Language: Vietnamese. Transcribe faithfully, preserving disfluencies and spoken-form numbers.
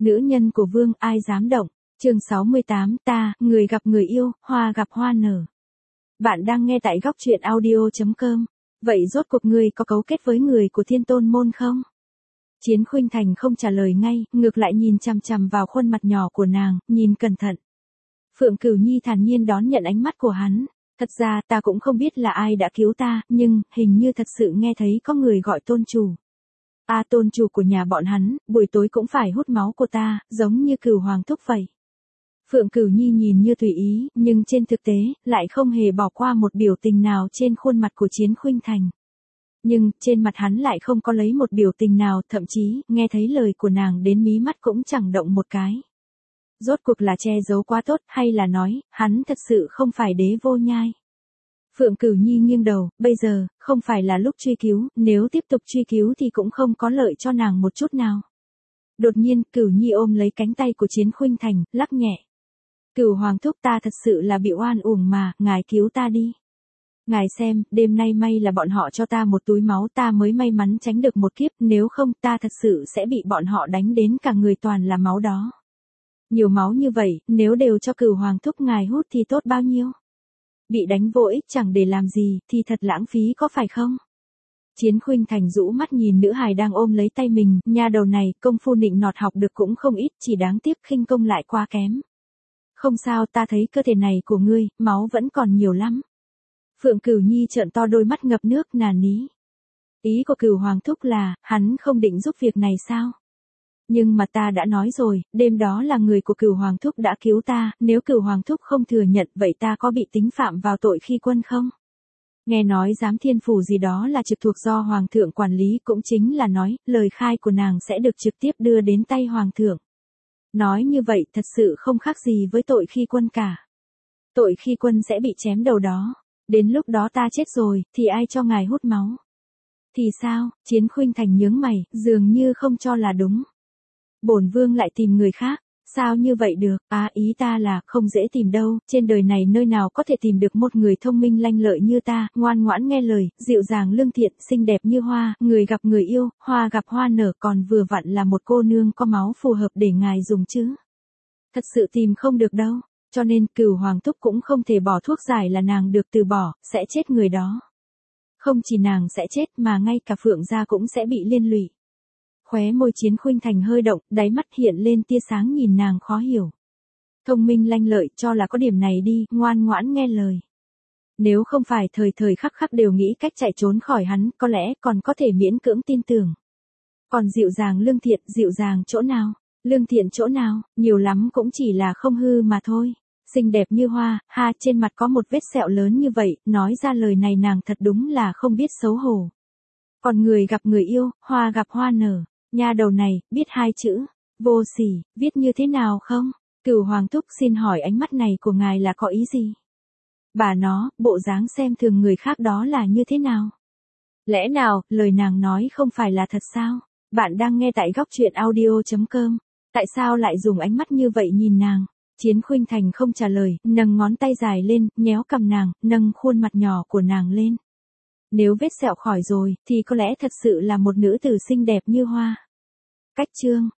Nữ nhân của vương ai dám động. Chương sáu mươi tám, ta, người gặp người yêu, hoa gặp hoa nở. Bạn đang nghe tại góc truyện audio chấm com. Vậy rốt cuộc ngươi có cấu kết với người của Thiên Tôn môn không? Chiến Khuynh Thành không trả lời ngay, ngược lại nhìn chằm chằm vào khuôn mặt nhỏ của nàng, nhìn cẩn thận. Phượng Cửu Nhi thản nhiên đón nhận ánh mắt của hắn. Thật ra ta cũng không biết là ai đã cứu ta, nhưng hình như thật sự nghe thấy có người gọi tôn chủ. A à, tôn chủ của nhà bọn hắn, buổi tối cũng phải hút máu của ta, giống như Cửu Hoàng thúc vậy. Phượng Cửu Nhi nhìn như tùy ý, nhưng trên thực tế, lại không hề bỏ qua một biểu tình nào trên khuôn mặt của Chiến Khuynh Thành. Nhưng, trên mặt hắn lại không có lấy một biểu tình nào, thậm chí, nghe thấy lời của nàng đến mí mắt cũng chẳng động một cái. Rốt cuộc là che giấu quá tốt, hay là nói, hắn thật sự không phải đế vô nhai. Phượng Cửu Nhi nghiêng đầu, bây giờ, không phải là lúc truy cứu, nếu tiếp tục truy cứu thì cũng không có lợi cho nàng một chút nào. Đột nhiên, Cửu Nhi ôm lấy cánh tay của Chiến Khuynh Thành, lắc nhẹ. Cửu Hoàng thúc, ta thật sự là bị oan uổng mà, ngài cứu ta đi. Ngài xem, đêm nay may là bọn họ cho ta một túi máu, ta mới may mắn tránh được một kiếp, nếu không ta thật sự sẽ bị bọn họ đánh đến cả người toàn là máu đó. Nhiều máu như vậy, nếu đều cho Cửu Hoàng thúc ngài hút thì tốt bao nhiêu. Bị đánh vô ích chẳng để làm gì, thì thật lãng phí có phải không? Chiến Khuynh Thành rũ mắt nhìn nữ hài đang ôm lấy tay mình, nha đầu này, công phu nịnh nọt học được cũng không ít, chỉ đáng tiếc khinh công lại quá kém. Không sao, ta thấy cơ thể này của ngươi, máu vẫn còn nhiều lắm. Phượng Cửu Nhi trợn to đôi mắt ngập nước, nà ní. Ý của Cửu Hoàng thúc là, hắn không định giúp việc này sao? Nhưng mà ta đã nói rồi, đêm đó là người của Cửu Hoàng thúc đã cứu ta, nếu Cửu Hoàng thúc không thừa nhận vậy ta có bị tính phạm vào tội khi quân không? Nghe nói giám thiên phủ gì đó là trực thuộc do Hoàng thượng quản lý, cũng chính là nói, lời khai của nàng sẽ được trực tiếp đưa đến tay Hoàng thượng. Nói như vậy thật sự không khác gì với tội khi quân cả. Tội khi quân sẽ bị chém đầu đó. Đến lúc đó ta chết rồi, thì ai cho ngài hút máu? Thì sao? Chiến Khuynh Thành nhướng mày, dường như không cho là đúng. Bổn vương lại tìm người khác, sao như vậy được? À, ý ta là không dễ tìm đâu, trên đời này nơi nào có thể tìm được một người thông minh lanh lợi như ta, ngoan ngoãn nghe lời, dịu dàng lương thiện, xinh đẹp như hoa, người gặp người yêu, hoa gặp hoa nở, còn vừa vặn là một cô nương có máu phù hợp để ngài dùng chứ. Thật sự tìm không được đâu, cho nên Cửu Hoàng thúc cũng không thể bỏ thuốc giải là nàng được từ bỏ, sẽ chết người đó. Không chỉ nàng sẽ chết mà ngay cả Phượng gia cũng sẽ bị liên lụy. Khóe môi Chiến Khuynh Thành hơi động, đáy mắt hiện lên tia sáng nhìn nàng khó hiểu. Thông minh lanh lợi, cho là có điểm này đi, ngoan ngoãn nghe lời. Nếu không phải thời thời khắc khắc đều nghĩ cách chạy trốn khỏi hắn, có lẽ còn có thể miễn cưỡng tin tưởng. Còn dịu dàng lương thiện, dịu dàng chỗ nào? Lương thiện chỗ nào? Nhiều lắm cũng chỉ là không hư mà thôi. Xinh đẹp như hoa, ha, trên mặt có một vết sẹo lớn như vậy, nói ra lời này nàng thật đúng là không biết xấu hổ. Còn người gặp người yêu, hoa gặp hoa nở. Nha đầu này, biết hai chữ, vô sỉ, viết như thế nào không? Cửu Hoàng thúc xin hỏi ánh mắt này của ngài là có ý gì? Bà nó, bộ dáng xem thường người khác đó là như thế nào? Lẽ nào, lời nàng nói không phải là thật sao? Bạn đang nghe tại góc truyện audio chấm com. Tại sao lại dùng ánh mắt như vậy nhìn nàng? Chiến Khuynh Thành không trả lời, nâng ngón tay dài lên, nhéo cầm nàng, nâng khuôn mặt nhỏ của nàng lên. Nếu vết sẹo khỏi rồi, thì có lẽ thật sự là một nữ tử xinh đẹp như hoa. Cách chương